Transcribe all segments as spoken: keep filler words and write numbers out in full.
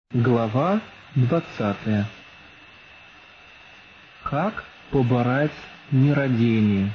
Глава двадцатая. Как побороть нерадение?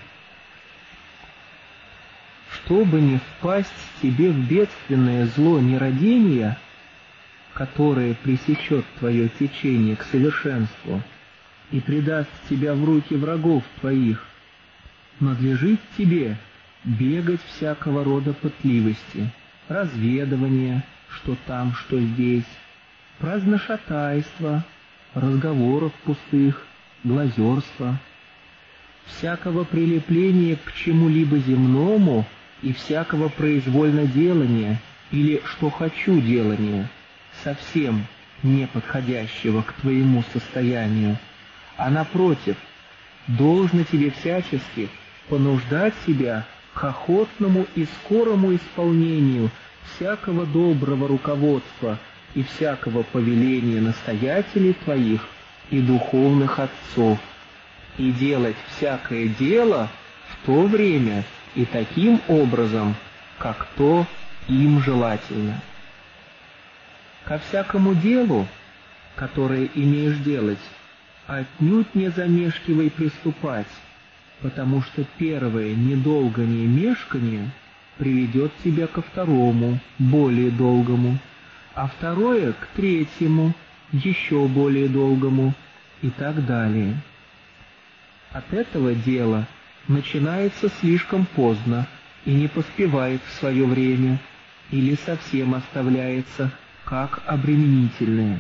Чтобы не впасть тебе в бедственное зло нерадения, которое пресечет твое течение к совершенству и предаст тебя в руки врагов твоих, надлежит тебе бегать всякого рода пытливости, разведывания, что там, что здесь, праздношатайства, разговоров пустых, глазерства, всякого прилепления к чему-либо земному и всякого произвольноделания или что хочу делания, совсем не подходящего к твоему состоянию, а напротив, должно тебе всячески понуждать себя к охотному и скорому исполнению всякого доброго руководства и всякого повеления настоятелей твоих и духовных отцов, и делать всякое дело в то время и таким образом, как то им желательно. Ко всякому делу, которое имеешь делать, отнюдь не замешкивай приступать, потому что первое недолгое мешканье приведет тебя ко второму, более долгому, а второе к третьему, еще более долгому, и так далее. От этого дело начинается слишком поздно и не поспевает в свое время, или совсем оставляется как обременительное.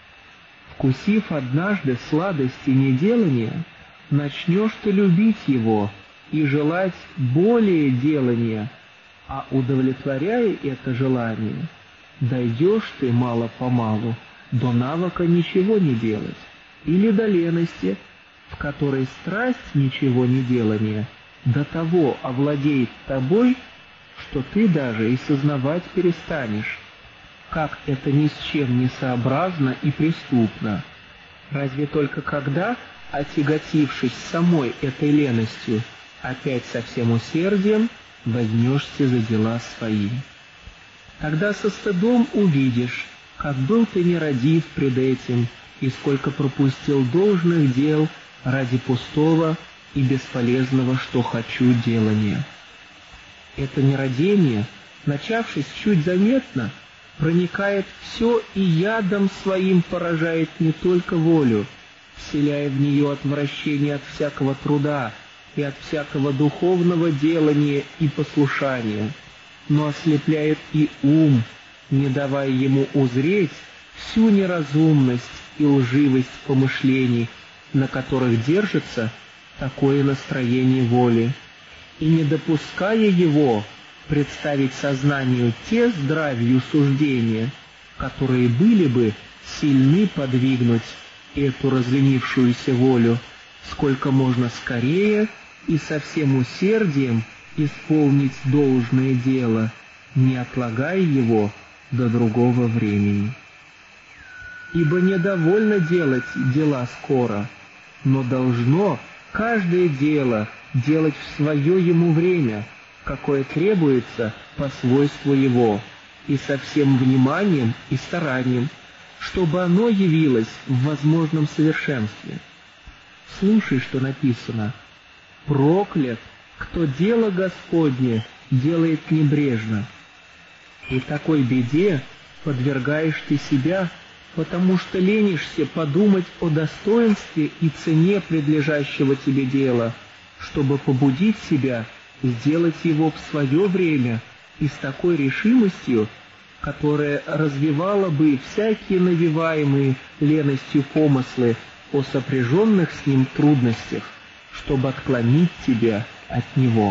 Вкусив однажды сладости неделания, начнешь ты любить его и желать более делания, а удовлетворяя это желание, дойдешь ты мало-помалу до навыка ничего не делать, или до лености, в которой страсть ничего не делания до того овладеет тобой, что ты даже и сознавать перестанешь, как это ни с чем не сообразно и преступно. Разве только когда, отяготившись самой этой леностью, опять со всем усердием возьмешься за дела свои. Тогда со стыдом увидишь, как был ты нерадив пред этим, и сколько пропустил должных дел ради пустого и бесполезного что хочу делания. Это нерадение, начавшись чуть заметно, проникает все и ядом своим поражает не только волю, вселяя в нее отвращение от всякого труда и от всякого духовного делания и послушания, но ослепляет и ум, не давая ему узреть всю неразумность и лживость помышлений, на которых держится такое настроение воли, и не допуская его представить сознанию те здравию суждения, которые были бы сильны подвигнуть эту разленившуюся волю сколько можно скорее и со всем усердием исполнить должное дело, не отлагая его до другого времени. Ибо недовольно делать дела скоро, но должно каждое дело делать в свое ему время, какое требуется по свойству его, и со всем вниманием и старанием, чтобы оно явилось в возможном совершенстве. Слушай, что написано: «Проклят, кто дело Господне делает небрежно». И такой беде подвергаешь ты себя, потому что ленишься подумать о достоинстве и цене предлежащего тебе дела, чтобы побудить себя сделать его в свое время и с такой решимостью, которая развивала бы всякие навеваемые леностью помыслы о сопряженных с ним трудностях, чтобы отклонить тебя от него.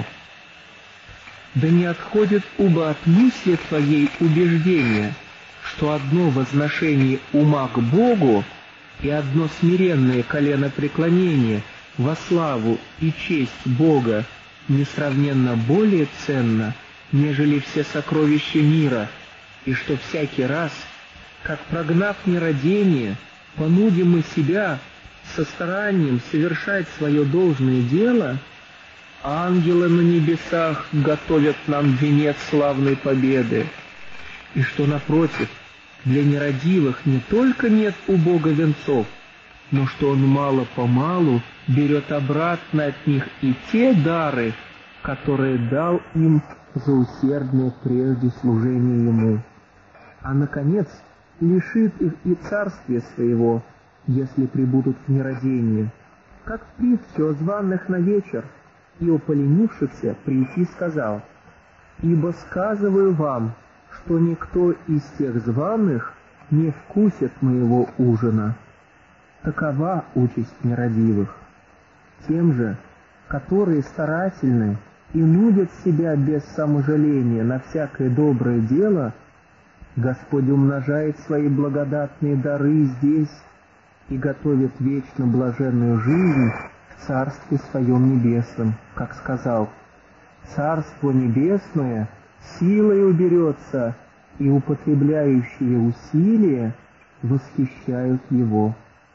Да не отходит уба от мысли твоей убеждения, что одно возношение ума к Богу и одно смиренное коленопреклонение во славу и честь Бога несравненно более ценно, нежели все сокровища мира, и что всякий раз, как прогнав нерадение, понудим мы себя со старанием совершать свое должное дело, ангелы на небесах готовят нам венец славной победы, и что, напротив, для нерадивых не только нет у Бога венцов, но что Он мало-помалу берет обратно от них и те дары, которые дал им за усердное прежде служение Ему, а, наконец, лишит их и царствия своего, если прибудут в нерадении, как в притче о званых на вечер и о поленившихся прийти сказал: «Ибо сказываю вам, что никто из тех званых не вкусит моего ужина». Такова участь нерадивых. Тем же, которые старательны и нудят себя без саможаления на всякое доброе дело, Господь умножает свои благодатные дары здесь и готовит вечно блаженную жизнь в Царстве Своем Небесном, как сказал: «Царство Небесное силой уберется, и употребляющие усилия восхищают его».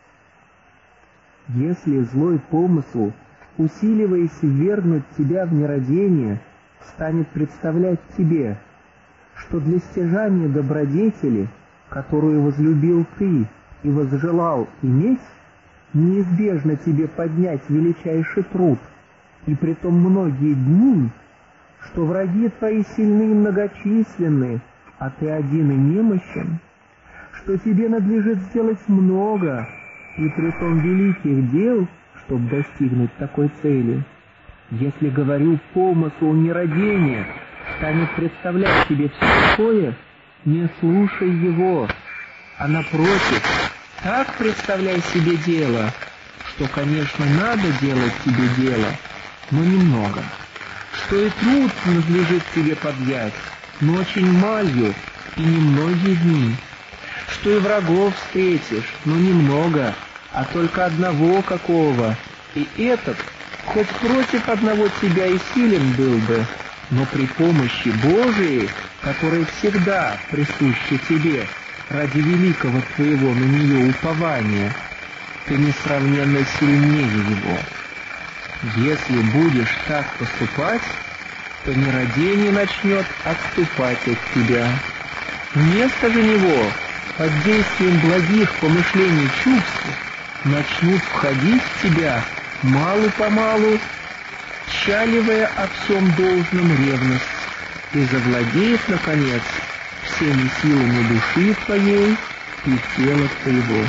Если злой помысл, усиливаясь ввергнуть тебя в нерадение, станет представлять тебе, что для стяжания добродетели, которую возлюбил ты и возжелал иметь, неизбежно тебе поднять величайший труд, и притом многие дни, что враги твои сильны и многочисленны, а ты один и немощен, что тебе надлежит сделать много, и притом великих дел, чтобы достигнуть такой цели. Если, говорю, помысл нерадения станет представлять тебе все такое, не слушай его, а напротив, так представляй себе дело, что, конечно, надо делать тебе дело, но немного, что и труд надлежит тебе подъять, но очень малью и немногие дни, что и врагов встретишь, но немного, а только одного какого, и этот хоть против одного тебя и силен был бы, но при помощи Божией, которая всегда присуща тебе ради великого твоего на нее упования, ты несравненно сильнее его. Если будешь так поступать, то нерадение начнет отступать от тебя. Вместо же него, под действием благих помышлений чувств, начнут входить в тебя малу-помалу, тщаливая о всем должном ревность, и завладеет, наконец, всеми силами души твоей и тела твоего.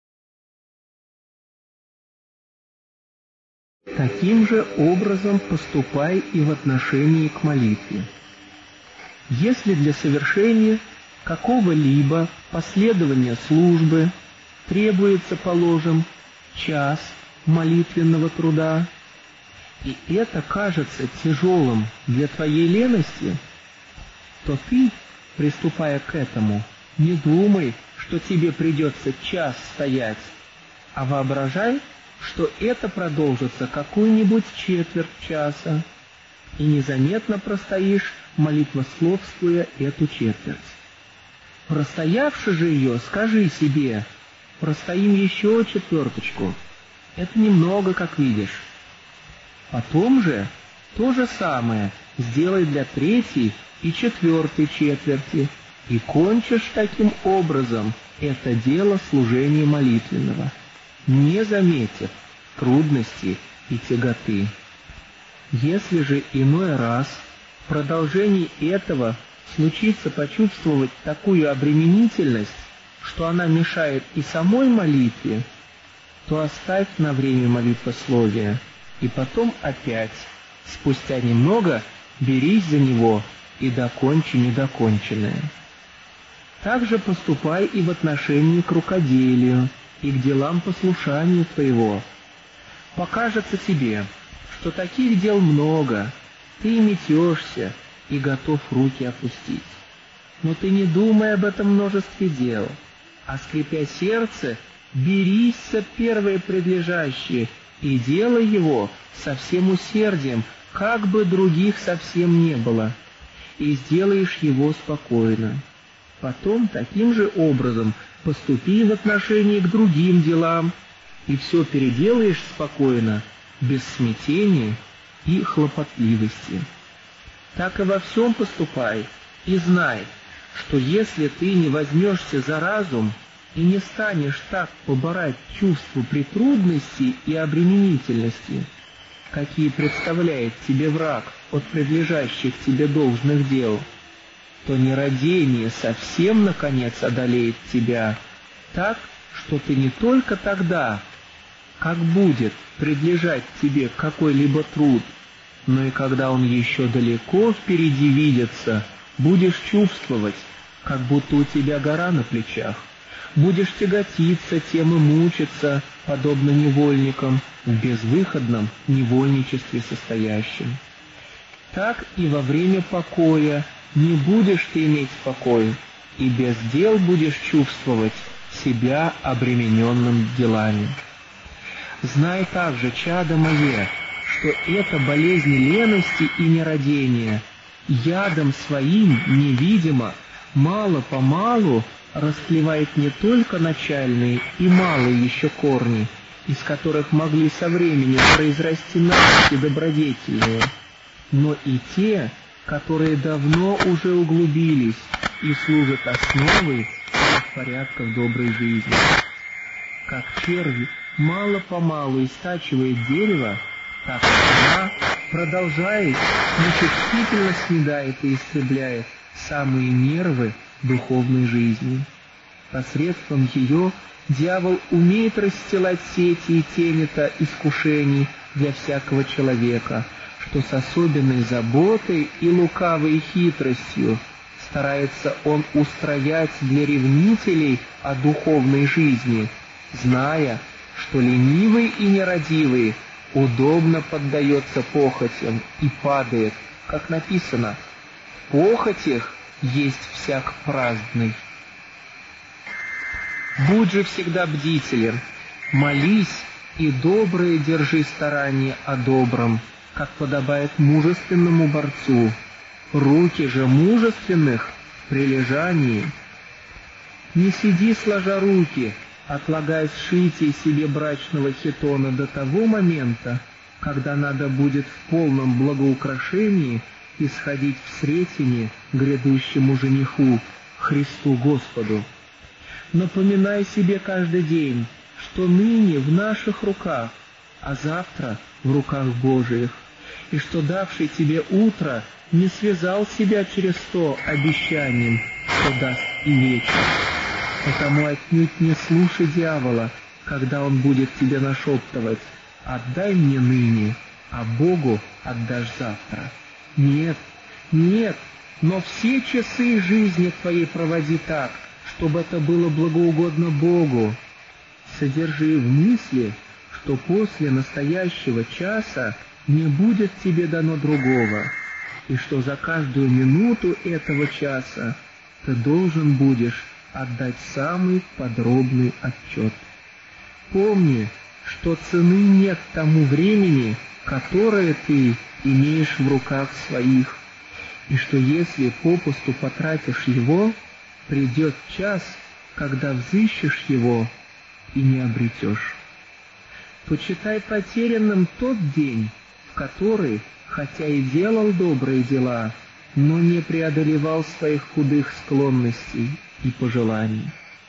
Таким же образом поступай и в отношении к молитве. Если для совершения какого-либо последования службы требуется, положим, час молитвенного труда, и это кажется тяжелым для твоей лености, то ты, приступая к этому, не думай, что тебе придется час стоять, а воображай, что это продолжится какую-нибудь четверть часа, и незаметно простоишь, молитвословствуя эту четверть. Простоявши же ее, скажи себе: простоим еще четверточку. Это немного, как видишь. Потом же то же самое сделай для третьей и четвертой четверти, и кончишь таким образом это дело служения молитвенного, не заметив трудности и тяготы. Если же иной раз в продолжении этого случится почувствовать такую обременительность, что она мешает и самой молитве, то оставь на время молитвословия, и потом опять, спустя немного, берись за него и докончи недоконченное. Так же поступай и в отношении к рукоделию и к делам послушания твоего. Покажется тебе, что таких дел много, ты метешься и готов руки опустить. Но ты не думай об этом множестве дел, а, скрипя сердце, берись за первое предлежащее и делай его со всем усердием, как бы других совсем не было, и сделаешь его спокойно. Потом таким же образом поступи в отношении к другим делам, и все переделаешь спокойно, без смятения и хлопотливости. Так и во всем поступай, и знай, что если ты не возьмешься за разум и не станешь так побороть чувство притрудности и обременительности, какие представляет тебе враг от предлежащих тебе должных дел, то нерадение совсем, наконец, одолеет тебя, так, что ты не только тогда, как будет предлежать тебе какой-либо труд, но и когда он еще далеко впереди видится, будешь чувствовать, как будто у тебя гора на плечах, будешь тяготиться тем и мучиться, подобно невольникам, в безвыходном невольничестве состоящим. Так и во время покоя не будешь ты иметь покой, и без дел будешь чувствовать себя обремененным делами. Знай также, чадо мое, что эта болезнь лености и нерадения ядом своим невидимо, мало-помалу расклевает не только начальные и малые еще корни, из которых могли со временем произрасти навыки добродетельные, но и те, которые давно уже углубились и служат основой порядков доброй жизни. Как червь мало-помалу истачивает дерево, так она, продолжаясь, нечувствительно снедает и истребляет самые нервы духовной жизни. Посредством ее дьявол умеет расстилать сети и тени-то искушений для всякого человека, что с особенной заботой и лукавой хитростью старается он устроять для ревнителей о духовной жизни, зная, что ленивый и нерадивый удобно поддается похотям и падает, как написано: «В похотях есть всяк праздный». Будь же всегда бдителен, молись и доброе держи старание о добром, как подобает мужественному борцу. Руки же мужественных в прилежании. Не сиди сложа руки, отлагая сшитие себе брачного хитона до того момента, когда надо будет в полном благоукрашении исходить в сретение грядущему жениху, Христу Господу. Напоминай себе каждый день, что ныне в наших руках, а завтра в руках Божиих, и что давший тебе утро не связал себя через то обещанием, что даст и вечер. Потому отнюдь не слушай дьявола, когда он будет тебе нашептывать: «Отдай мне ныне, а Богу отдашь завтра». Нет, нет, но все часы жизни твоей проводи так, чтобы это было благоугодно Богу. Содержи в мысли, что после настоящего часа не будет тебе дано другого, и что за каждую минуту этого часа ты должен будешь отдать самый подробный отчет. Помни, что цены нет тому времени, которое ты имеешь в руках своих, и что если попусту потратишь его, придет час, когда взыщешь его и не обретешь. Почитай потерянным тот день, в который, хотя и делал добрые дела, но не преодолевал своих худых склонностей и пожеланий.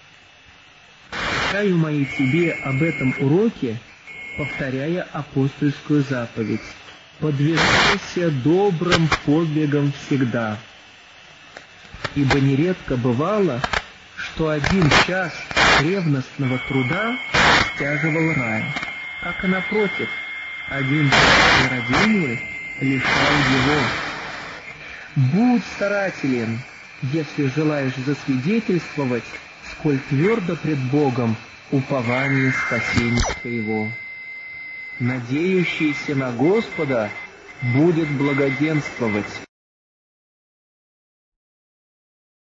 Чаю мои тебе об этом уроке, повторяя апостольскую заповедь: «Подвигайся добрым подвигом всегда». Ибо нередко бывало, что один час ревностного труда стяживал рай, как и напротив, один час нерадения лишал его. Будь старателен, если желаешь засвидетельствовать, сколь твердо пред Богом упование спасения твоего. Надеющийся на Господа будет благоденствовать.